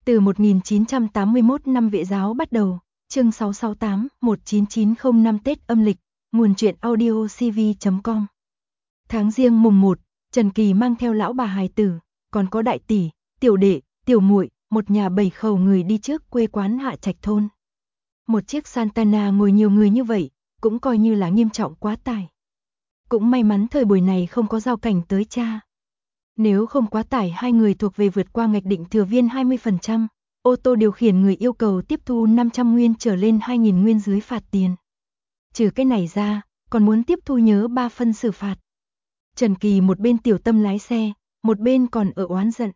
Từ 1981 năm Vệ giáo bắt đầu, chương 668, 19905 Tết âm lịch, nguồn truyện audio cv.com. Tháng Giêng mùng 1, Trần Kỳ mang theo lão bà hài tử, còn có đại tỷ, tiểu đệ, tiểu muội, một nhà 7 khẩu người đi trước quê quán Hạ Trạch thôn. Một chiếc Santana ngồi nhiều người như vậy, cũng coi như là nghiêm trọng quá tải. Cũng may mắn thời buổi này không có giao cảnh tới cha. Nếu không quá tải, hai người thuộc về vượt qua ngạch định thừa viên 20%, ô tô điều khiển người yêu cầu tiếp thu 500 nguyên trở lên 2.000 nguyên dưới phạt tiền. Trừ cái này ra, còn muốn tiếp thu nhớ 3 phân xử phạt. Trần Kỳ một bên tiểu tâm lái xe, một bên còn ở oán giận.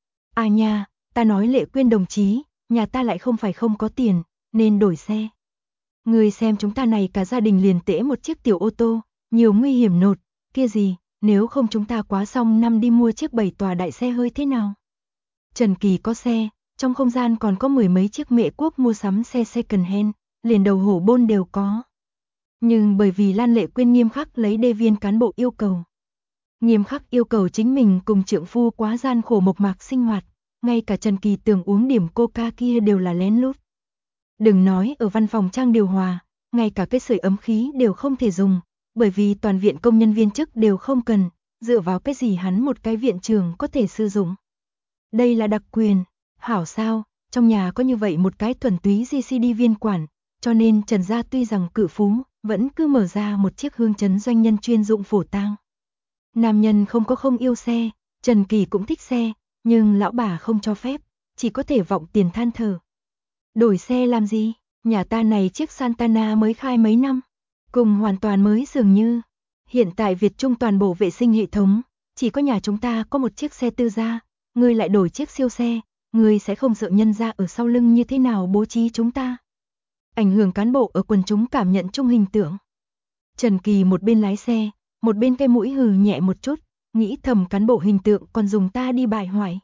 À nha, ta nói Lệ Quyên đồng chí, nhà ta lại không phải không có tiền, nên đổi xe. Người xem chúng ta này cả gia đình liền tễ một chiếc tiểu ô tô, nhiều nguy hiểm nột, kia gì, nếu không chúng ta quá xong năm đi mua chiếc 7 tòa đại xe hơi thế nào? Trần Kỳ có xe, trong không gian còn có 10 mấy chiếc Mễ Quốc mua sắm xe second hand, liền đầu hổ bôn đều có. Nhưng bởi vì Lan Lệ Quyên nghiêm khắc lấy đê viên cán bộ yêu cầu. Nghiêm khắc yêu cầu chính mình cùng trượng phu quá gian khổ mộc mạc sinh hoạt, ngay cả Trần Kỳ tưởng uống điểm coca kia đều là lén lút. Đừng nói ở văn phòng trang điều hòa, ngay cả cái sưởi ấm khí đều không thể dùng, bởi vì toàn viện công nhân viên chức đều không cần, dựa vào cái gì hắn một cái viện trưởng có thể sử dụng. Đây là đặc quyền, hảo sao, trong nhà có như vậy một cái thuần túy GCD viên quản, cho nên Trần gia tuy rằng cự phú, vẫn cứ mở ra một chiếc hương chấn doanh nhân chuyên dụng phổ tang. Nam nhân không có không yêu xe, Trần Kỳ cũng thích xe, nhưng lão bà không cho phép, chỉ có thể vọng tiền than thở. Đổi xe làm gì? Nhà ta này chiếc Santana mới khai mấy năm, cùng hoàn toàn mới dường như. Hiện tại Việt Trung toàn bộ vệ sinh hệ thống, chỉ có nhà chúng ta có một chiếc xe tư gia, ngươi lại đổi chiếc siêu xe, ngươi sẽ không sợ nhân ra ở sau lưng như thế nào bố trí chúng ta. Ảnh hưởng cán bộ ở quần chúng cảm nhận chung hình tượng. Trần Kỳ một bên lái xe, một bên cái mũi hừ nhẹ một chút, nghĩ thầm cán bộ hình tượng còn dùng ta đi bại hoại.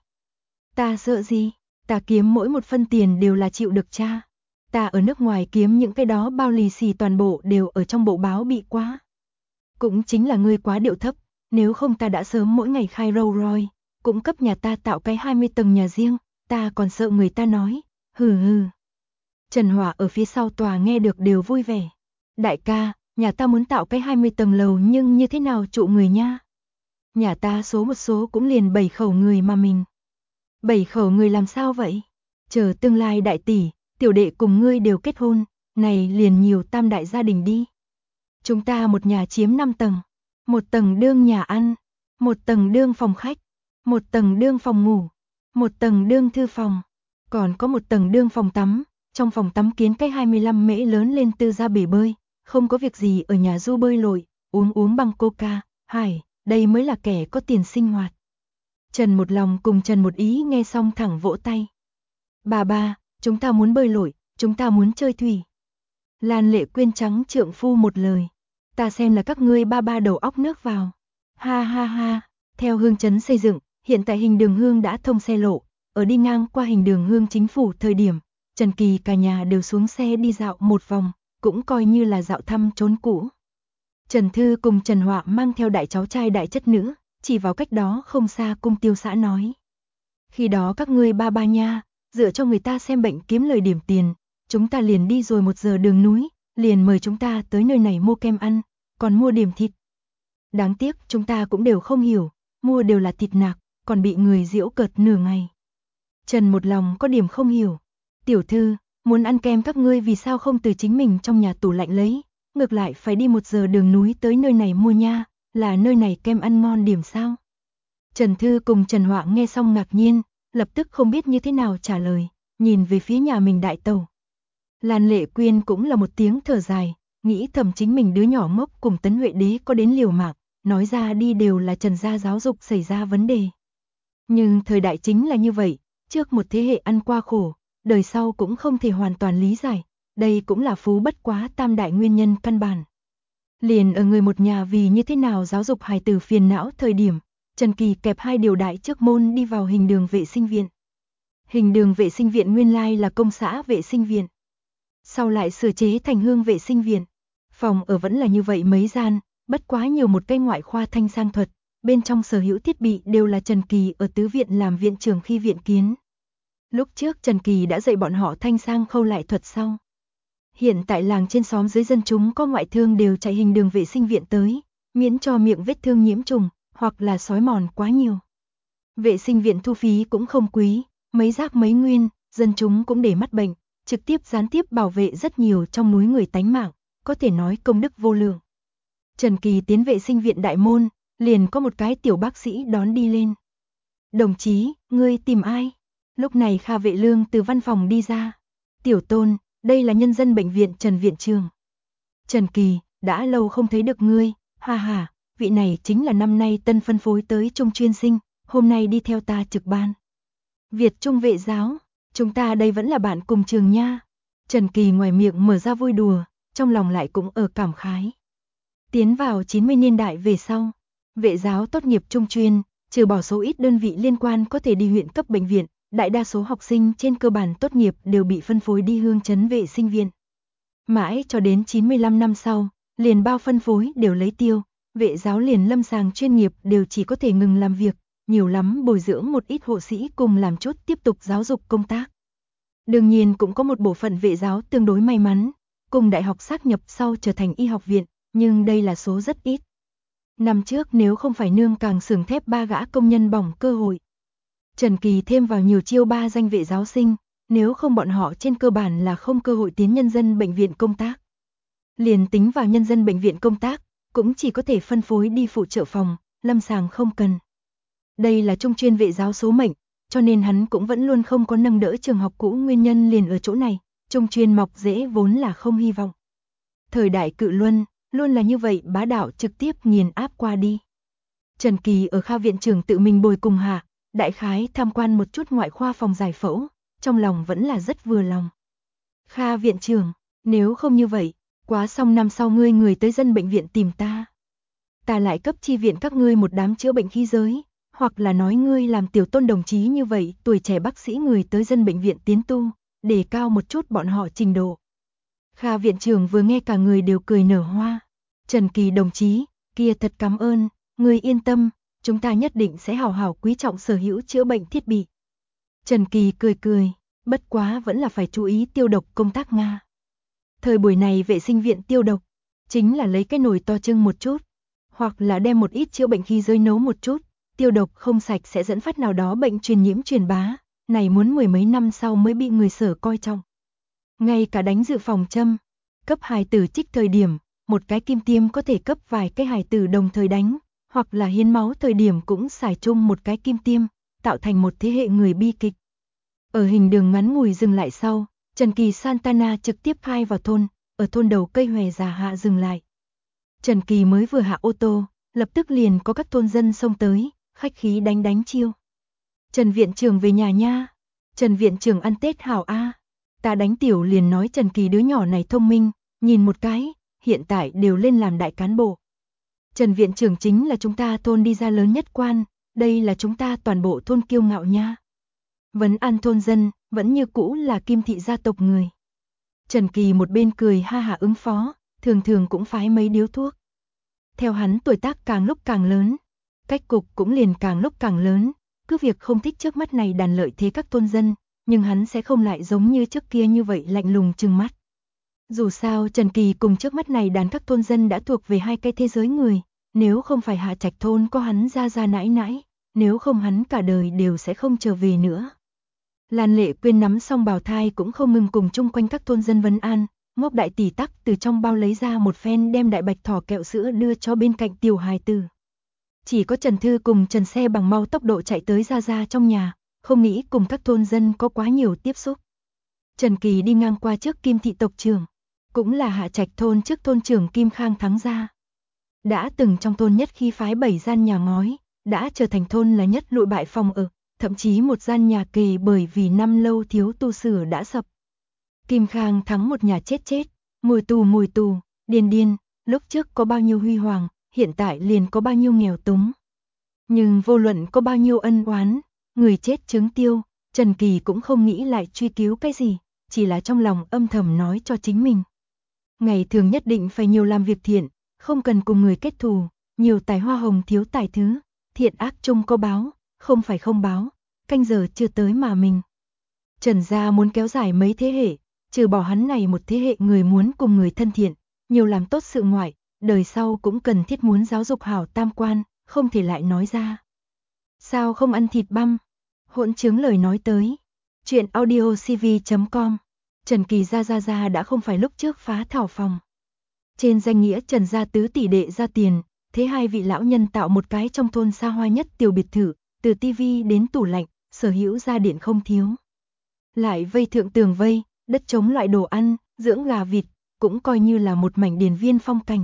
Ta sợ gì? Ta kiếm mỗi một phân tiền đều là chịu được cha. Ta ở nước ngoài kiếm những cái đó bao lì xì toàn bộ đều ở trong bộ báo bị quá. Cũng chính là ngươi quá điệu thấp, nếu không ta đã sớm mỗi ngày khai Rolls Royce, cũng cấp nhà ta tạo cái 20 tầng nhà riêng, ta còn sợ người ta nói, hừ hừ. Trần Hỏa ở phía sau tòa nghe được đều vui vẻ. Đại ca, nhà ta muốn tạo cái 20 tầng lầu nhưng như thế nào trụ người nha? Nhà ta số một số cũng liền 7 khẩu người mà mình. 7 khẩu người làm sao vậy? Chờ tương lai đại tỷ, tiểu đệ cùng ngươi đều kết hôn, này liền nhiều tam đại gia đình đi. Chúng ta một nhà chiếm 5 tầng, một tầng đương nhà ăn, một tầng đương phòng khách, một tầng đương phòng ngủ, một tầng đương thư phòng, còn có một tầng đương phòng tắm, trong phòng tắm kiến cái 25 mễ lớn lên tư gia bể bơi, không có việc gì ở nhà du bơi lội, uống băng coca, hải, đây mới là kẻ có tiền sinh hoạt. Trần một lòng cùng Trần một ý nghe xong thẳng vỗ tay. Bà, chúng ta muốn bơi lội, chúng ta muốn chơi thủy. Lan Lệ Quyên trắng trượng phu một lời. Ta xem là các ngươi ba đầu óc nước vào. Ha ha ha, theo hương chấn xây dựng, hiện tại hình đường hương đã thông xe lộ, ở đi ngang qua hình đường hương chính phủ thời điểm, Trần Kỳ cả nhà đều xuống xe đi dạo một vòng, cũng coi như là dạo thăm chốn cũ. Trần Thư cùng Trần Họa mang theo đại cháu trai đại chất nữ, chỉ vào cách đó không xa cung tiêu xã nói. Khi đó các ngươi ba nha, dựa cho người ta xem bệnh kiếm lời điểm tiền, chúng ta liền đi rồi 1 giờ đường núi, liền mời chúng ta tới nơi này mua kem ăn, còn mua điểm thịt. Đáng tiếc chúng ta cũng đều không hiểu, mua đều là thịt nạc, còn bị người giễu cợt nửa ngày. Trần một lòng có điểm không hiểu. Tiểu thư, muốn ăn kem các ngươi vì sao không từ chính mình trong nhà tủ lạnh lấy, ngược lại phải đi 1 giờ đường núi tới nơi này mua nha, là nơi này kem ăn ngon điểm sao? Trần Thư cùng Trần Họa nghe xong ngạc nhiên, lập tức không biết như thế nào trả lời, nhìn về phía nhà mình đại tẩu. Lan Lệ Quyên cũng là một tiếng thở dài, nghĩ thầm chính mình đứa nhỏ ngốc cùng Tấn Huệ Đế có đến liều mạng, nói ra đi đều là Trần gia giáo dục xảy ra vấn đề. Nhưng thời đại chính là như vậy, trước một thế hệ ăn qua khổ, đời sau cũng không thể hoàn toàn lý giải, đây cũng là phú bất quá tam đại nguyên nhân căn bản. Liền ở người một nhà vì như thế nào giáo dục hài tử phiền não thời điểm, Trần Kỳ kẹp 2 điều đại trước môn đi vào hình đường vệ sinh viện. Hình đường vệ sinh viện nguyên lai là công xã vệ sinh viện. Sau lại sửa chế thành hương vệ sinh viện. Phòng ở vẫn là như vậy mấy gian, bất quá nhiều một cái ngoại khoa thanh sang thuật, bên trong sở hữu thiết bị đều là Trần Kỳ ở tứ viện làm viện trưởng khi viện kiến. Lúc trước Trần Kỳ đã dạy bọn họ thanh sang khâu lại thuật sau. Hiện tại làng trên xóm dưới dân chúng có ngoại thương đều chạy hình đường vệ sinh viện tới, miễn cho miệng vết thương nhiễm trùng, hoặc là sói mòn quá nhiều. Vệ sinh viện thu phí cũng không quý, mấy rác mấy nguyên, dân chúng cũng để mắt bệnh, trực tiếp gián tiếp bảo vệ rất nhiều trong núi người tánh mạng, có thể nói công đức vô lượng. Trần Kỳ tiến vệ sinh viện đại môn, liền có một cái tiểu bác sĩ đón đi lên. Đồng chí, ngươi tìm ai? Lúc này Kha Vệ Lương từ văn phòng đi ra. Tiểu Tôn, đây là nhân dân bệnh viện Trần viện trưởng. Trần Kỳ, đã lâu không thấy được ngươi, ha ha, vị này chính là năm nay tân phân phối tới Trung chuyên sinh, hôm nay đi theo ta trực ban. Việt Trung vệ giáo, chúng ta đây vẫn là bạn cùng trường nha. Trần Kỳ ngoài miệng mở ra vui đùa, trong lòng lại cũng ở cảm khái. Tiến vào 90 niên đại về sau, vệ giáo tốt nghiệp trung chuyên, trừ bỏ số ít đơn vị liên quan có thể đi huyện cấp bệnh viện, đại đa số học sinh trên cơ bản tốt nghiệp đều bị phân phối đi hương trấn vệ sinh viện. Mãi cho đến 95 năm sau, liền bao phân phối đều lấy tiêu, vệ giáo liền lâm sàng chuyên nghiệp đều chỉ có thể ngừng làm việc, nhiều lắm bồi dưỡng một ít hộ sĩ cùng làm chút tiếp tục giáo dục công tác. Đương nhiên cũng có một bộ phận vệ giáo tương đối may mắn, cùng đại học sát nhập sau trở thành y học viện, nhưng đây là số rất ít. Năm trước nếu không phải nương càng xưởng thép 3 gã công nhân bỏng cơ hội, Trần Kỳ thêm vào nhiều chiêu 3 danh vệ giáo sinh, nếu không bọn họ trên cơ bản là không cơ hội tiến nhân dân bệnh viện công tác. Liền tính vào nhân dân bệnh viện công tác, cũng chỉ có thể phân phối đi phụ trợ phòng, lâm sàng không cần. Đây là trung chuyên vệ giáo số mệnh, cho nên hắn cũng vẫn luôn không có nâng đỡ trường học cũ, nguyên nhân liền ở chỗ này, trung chuyên mọc rễ vốn là không hy vọng. Thời đại cự luân, luôn là như vậy bá đạo trực tiếp nghiền áp qua đi. Trần Kỳ ở Kha viện trưởng tự mình bồi cùng hạ, đại khái tham quan một chút ngoại khoa phòng giải phẫu, trong lòng vẫn là rất vừa lòng. Kha viện trưởng, nếu không như vậy, quá xong năm sau ngươi người tới dân bệnh viện tìm ta. Ta lại cấp chi viện các ngươi một đám chữa bệnh khí giới, hoặc là nói ngươi làm Tiểu Tôn đồng chí như vậy, tuổi trẻ bác sĩ người tới dân bệnh viện tiến tu, để cao một chút bọn họ trình độ. Kha viện trưởng vừa nghe cả người đều cười nở hoa. Trần Kỳ đồng chí, kia thật cảm ơn, ngươi yên tâm, chúng ta nhất định sẽ hào hào quý trọng sở hữu chữa bệnh thiết bị. Trần Kỳ cười cười, bất quá vẫn là phải chú ý tiêu độc công tác Nga. Thời buổi này vệ sinh viện tiêu độc, chính là lấy cái nồi to trưng một chút, hoặc là đem một ít chữa bệnh khí giới nấu một chút, tiêu độc không sạch sẽ dẫn phát nào đó bệnh truyền nhiễm truyền bá, này muốn mười mấy năm sau mới bị người Sở coi trọng. Ngay cả đánh dự phòng châm, cấp hài tử trích thời điểm, một cái kim tiêm có thể cấp vài cái hài tử đồng thời đánh, hoặc là hiến máu thời điểm cũng xài chung một cái kim tiêm, tạo thành một thế hệ người bi kịch. Ở hình đường ngắn ngủi dừng lại sau, Trần Kỳ Santana trực tiếp khai vào thôn, ở thôn đầu cây hòe già hạ dừng lại. Trần Kỳ mới vừa hạ ô tô, lập tức liền có các thôn dân xông tới, khách khí đánh chiêu. Trần viện trưởng về nhà nha. Trần viện trưởng ăn Tết hảo a. Ta đánh tiểu liền nói Trần Kỳ đứa nhỏ này thông minh, nhìn một cái, hiện tại đều lên làm đại cán bộ. Trần viện trưởng chính là chúng ta thôn đi ra lớn nhất quan, đây là chúng ta toàn bộ thôn kiêu ngạo nha. Vấn an thôn dân, vẫn như cũ là Kim thị gia tộc người. Trần Kỳ một bên cười ha hả ứng phó, thường thường cũng phái mấy điếu thuốc. Theo hắn tuổi tác càng lúc càng lớn, cách cục cũng liền càng lúc càng lớn, cứ việc không thích trước mắt này đàn lợi thế các thôn dân, nhưng hắn sẽ không lại giống như trước kia như vậy lạnh lùng trừng mắt. Dù sao Trần Kỳ cùng trước mắt này đàn các thôn dân đã thuộc về hai cái thế giới người, nếu không phải Hạ Trạch thôn có hắn ra nãi nãi, nếu không hắn cả đời đều sẽ không trở về nữa. Lan Lệ Quyên nắm xong bào thai cũng không ngừng cùng chung quanh các thôn dân vấn an, Ngốc đại tỷ tắc từ trong bao lấy ra một phen đem đại bạch thỏ kẹo sữa đưa cho bên cạnh tiểu hài tử. Chỉ có Trần Thư cùng Trần Xe bằng mau tốc độ chạy tới ra trong nhà, không nghĩ cùng các thôn dân có quá nhiều tiếp xúc. Trần Kỳ đi ngang qua trước Kim thị tộc trưởng, cũng là Hạ Trạch thôn trước thôn trưởng Kim Khang Thắng gia. Đã từng trong thôn nhất khi phái 7 gian nhà ngói, đã trở thành thôn là nhất lụi bại phòng ở, thậm chí một gian nhà kề bởi vì năm lâu thiếu tu sửa đã sập. Kim Khang Thắng một nhà chết, mùi tù, điên, lúc trước có bao nhiêu huy hoàng, hiện tại liền có bao nhiêu nghèo túng. Nhưng vô luận có bao nhiêu ân oán, người chết chứng tiêu, Trần Kỳ cũng không nghĩ lại truy cứu cái gì, chỉ là trong lòng âm thầm nói cho chính mình. Ngày thường nhất định phải nhiều làm việc thiện, không cần cùng người kết thù, nhiều tài hoa hồng thiếu tài thứ, thiện ác chung có báo, không phải không báo, canh giờ chưa tới mà mình. Trần gia muốn kéo dài mấy thế hệ, trừ bỏ hắn này một thế hệ người muốn cùng người thân thiện, nhiều làm tốt sự ngoại, đời sau cũng cần thiết muốn giáo dục hảo tam quan, không thể lại nói ra. Sao không ăn thịt băm? Hỗn chứng lời nói tới. Chuyện audiocv.com. Trần Kỳ gia đã không phải lúc trước phá thảo phòng. Trên danh nghĩa Trần gia tứ tỷ đệ ra tiền, thế hai vị lão nhân tạo một cái trong thôn xa hoa nhất tiểu biệt thự, từ tivi đến tủ lạnh, sở hữu gia điện không thiếu. Lại vây thượng tường vây, đất trống loại đồ ăn, dưỡng gà vịt, cũng coi như là một mảnh điền viên phong cảnh.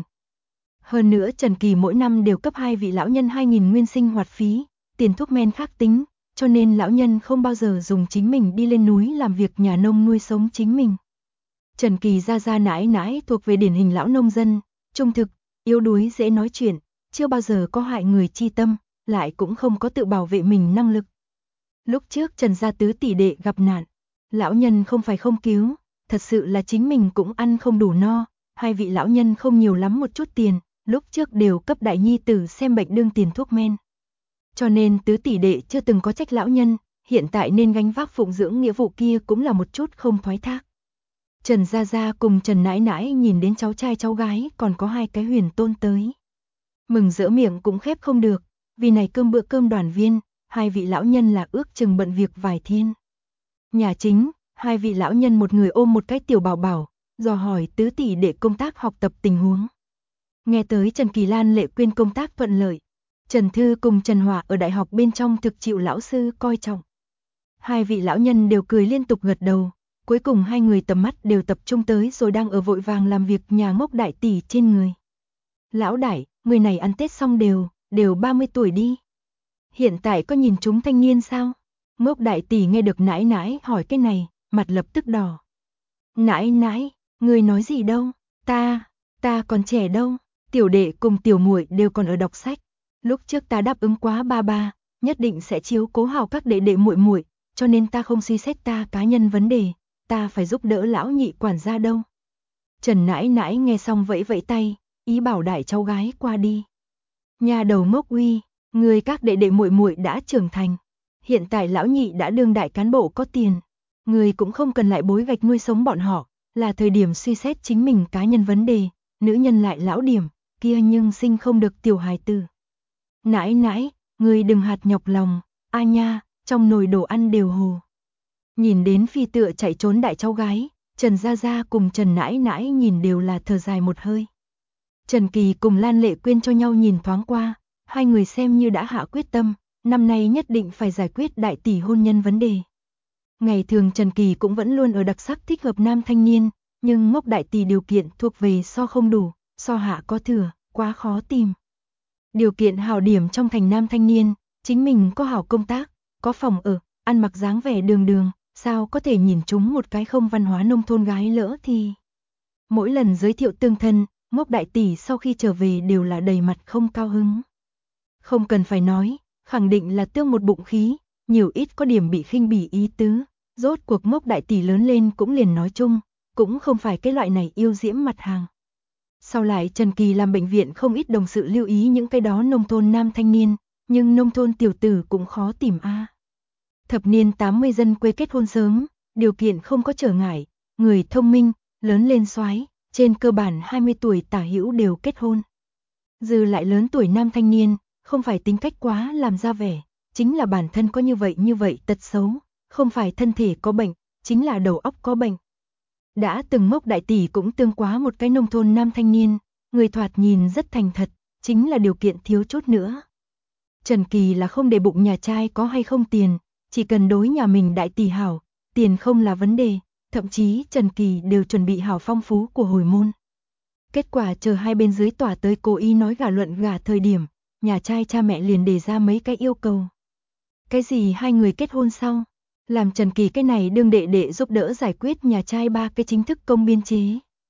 Hơn nữa Trần Kỳ mỗi năm đều cấp hai vị lão nhân 2.000 nguyên sinh hoạt phí, tiền thuốc men khác tính, cho nên lão nhân không bao giờ dùng chính mình đi lên núi làm việc nhà nông nuôi sống chính mình. Trần Kỳ gia nãi nãi thuộc về điển hình lão nông dân, trung thực, yếu đuối dễ nói chuyện, chưa bao giờ có hại người chi tâm, lại cũng không có tự bảo vệ mình năng lực. Lúc trước Trần gia tứ tỷ đệ gặp nạn, lão nhân không phải không cứu, thật sự là chính mình cũng ăn không đủ no, hai vị lão nhân không nhiều lắm một chút tiền, lúc trước đều cấp đại nhi tử xem bệnh đương tiền thuốc men. Cho nên tứ tỷ đệ chưa từng có trách lão nhân, hiện tại nên gánh vác phụng dưỡng nghĩa vụ kia cũng là một chút không thoái thác. Trần gia cùng Trần nãi nãi nhìn đến cháu trai cháu gái còn có hai cái huyền tôn tới. Mừng rỡ miệng cũng khép không được, vì này bữa cơm đoàn viên, hai vị lão nhân là ước chừng bận việc vài thiên. Nhà chính, hai vị lão nhân một người ôm một cái tiểu bảo bảo, dò hỏi tứ tỷ đệ công tác học tập tình huống. Nghe tới Trần Kỳ Lan Lệ Quyên công tác thuận lợi, Trần Thư cùng Trần Hòa ở đại học bên trong thực chịu lão sư coi trọng. Hai vị lão nhân đều cười liên tục gật đầu, cuối cùng hai người tầm mắt đều tập trung tới rồi đang ở vội vàng làm việc nhà Ngốc đại tỷ trên người. Lão đại, người này ăn Tết xong đều 30 tuổi đi. Hiện tại có nhìn chúng thanh niên sao? Ngốc đại tỷ nghe được nãi nãi hỏi cái này, mặt lập tức đỏ. Nãi nãi, người nói gì đâu, ta còn trẻ đâu, tiểu đệ cùng tiểu muội đều còn ở đọc sách. Lúc trước ta đáp ứng quá ba, nhất định sẽ chiếu cố hảo các đệ đệ muội muội, cho nên ta không suy xét ta cá nhân vấn đề, ta phải giúp đỡ lão nhị quản gia đâu. Trần nãi nãi nghe xong vẫy vẫy tay, ý bảo đại cháu gái qua đi. Nhà đầu Ngốc uy, người các đệ đệ muội muội đã trưởng thành, hiện tại lão nhị đã đương đại cán bộ có tiền, người cũng không cần lại bối gạch nuôi sống bọn họ, là thời điểm suy xét chính mình cá nhân vấn đề, nữ nhân lại lão điểm, kia nhưng sinh không được tiểu hài tử. Nãi nãi, người đừng hạt nhọc lòng, a nha, trong nồi đồ ăn đều hồ. Nhìn đến phi tựa chạy trốn đại cháu gái, Trần gia cùng Trần nãi nãi nhìn đều là thở dài một hơi. Trần Kỳ cùng Lan Lệ Quyên cho nhau nhìn thoáng qua, hai người xem như đã hạ quyết tâm, năm nay nhất định phải giải quyết đại tỷ hôn nhân vấn đề. Ngày thường Trần Kỳ cũng vẫn luôn ở đặc sắc thích hợp nam thanh niên, nhưng Ngốc đại tỷ điều kiện thuộc về so không đủ, so hạ có thừa, quá khó tìm. Điều kiện hảo điểm trong thành nam thanh niên, chính mình có hảo công tác, có phòng ở, ăn mặc dáng vẻ đường, sao có thể nhìn chúng một cái không văn hóa nông thôn gái lỡ thì. Mỗi lần giới thiệu tương thân, Ngốc đại tỷ sau khi trở về đều là đầy mặt không cao hứng. Không cần phải nói, khẳng định là tương một bụng khí, nhiều ít có điểm bị khinh bỉ ý tứ, rốt cuộc Ngốc đại tỷ lớn lên cũng liền nói chung, cũng không phải cái loại này yêu diễm mặt hàng. Sau lại Trần Kỳ làm bệnh viện không ít đồng sự lưu ý những cái đó nông thôn nam thanh niên, nhưng nông thôn tiểu tử cũng khó tìm a. Thập niên 80 dân quê kết hôn sớm, điều kiện không có trở ngại, người thông minh, lớn lên soái, trên cơ bản 20 tuổi tả hữu đều kết hôn. Dư lại lớn tuổi nam thanh niên, không phải tính cách quá làm ra vẻ, chính là bản thân có như vậy tật xấu, không phải thân thể có bệnh, chính là đầu óc có bệnh. Đã từng Ngốc đại tỷ cũng tương quá một cái nông thôn nam thanh niên, người thoạt nhìn rất thành thật, chính là điều kiện thiếu chút nữa. Trần Kỳ là không để bụng nhà trai có hay không tiền, chỉ cần đối nhà mình đại tỷ hảo, tiền không là vấn đề, thậm chí Trần Kỳ đều chuẩn bị hảo phong phú của hồi môn. Kết quả chờ hai bên dưới tòa tới cố ý nói gả luận gả thời điểm, nhà trai cha mẹ liền đề ra mấy cái yêu cầu. Cái gì hai người kết hôn sau, làm Trần Kỳ cái này đương đệ đệ giúp đỡ giải quyết nhà trai ba cái chính thức công biên chế.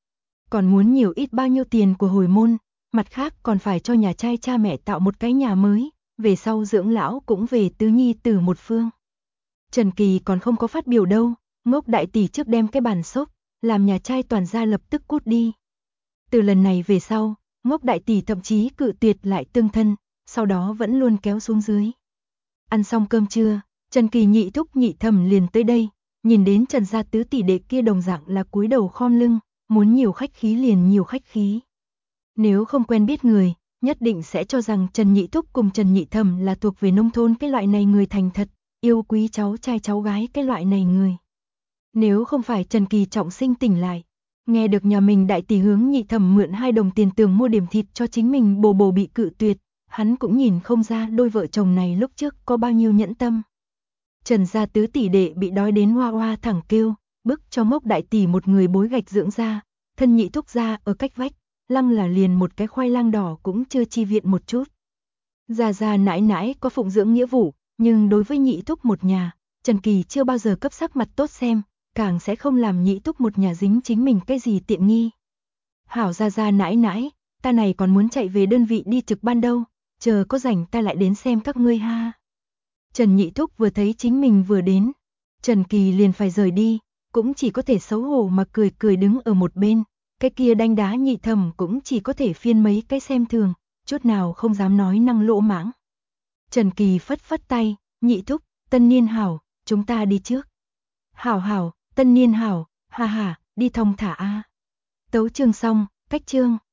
Còn muốn nhiều ít bao nhiêu tiền của hồi môn, mặt khác còn phải cho nhà trai cha mẹ tạo một cái nhà mới, về sau dưỡng lão cũng về tứ nhi tử một phương. Trần Kỳ còn không có phát biểu đâu, Ngốc đại tỷ trước đem cái bàn xốp, làm nhà trai toàn gia lập tức cút đi. Từ lần này về sau, Ngốc đại tỷ thậm chí cự tuyệt lại tương thân, sau đó vẫn luôn kéo xuống dưới. Ăn xong cơm trưa, Trần Kỳ nhị thúc nhị thẩm liền tới đây, Nhìn đến Trần gia tứ tỷ đệ kia đồng dạng là cúi đầu khom lưng, muốn nhiều khách khí liền nhiều khách khí. Nếu không quen biết người, nhất định sẽ cho rằng Trần Nhị Thúc cùng Trần Nhị Thẩm là thuộc về nông thôn cái loại này người thành thật, yêu quý cháu trai cháu gái cái loại này người. Nếu không phải Trần Kỳ trọng sinh tỉnh lại, nghe được nhà mình đại tỷ hướng Nhị Thẩm mượn 2 đồng tiền tường mua điểm thịt cho chính mình bồ bị cự tuyệt, hắn cũng nhìn không ra đôi vợ chồng này lúc trước có bao nhiêu nhẫn tâm. Trần gia tứ tỷ đệ bị đói đến hoa hoa thẳng kêu, bức cho Mốc đại tỷ một người bối gạch dưỡng ra, thân Nhị Thúc gia ở cách vách, lăng là liền một cái khoai lang đỏ cũng chưa chi viện một chút. Gia nãi nãi có phụng dưỡng nghĩa vụ, nhưng đối với Nhị Thúc một nhà, Trần Kỳ chưa bao giờ cấp sắc mặt tốt xem, càng sẽ không làm Nhị Thúc một nhà dính chính mình cái gì tiện nghi. Hảo Gia nãi nãi, ta này còn muốn chạy về đơn vị đi trực ban đâu, chờ có rảnh ta lại đến xem các ngươi ha. Trần Nhị Thúc vừa thấy chính mình vừa đến, Trần Kỳ liền phải rời đi, cũng chỉ có thể xấu hổ mà cười đứng ở một bên, cái kia đanh đá Nhị Thẩm cũng chỉ có thể phiên mấy cái xem thường, chút nào không dám nói năng lỗ mãng. Trần Kỳ phất tay, Nhị Thúc, tân niên hảo, chúng ta đi trước. Hảo, tân niên hảo, ha ha, đi thong thả a. Tấu chương xong, cách chương.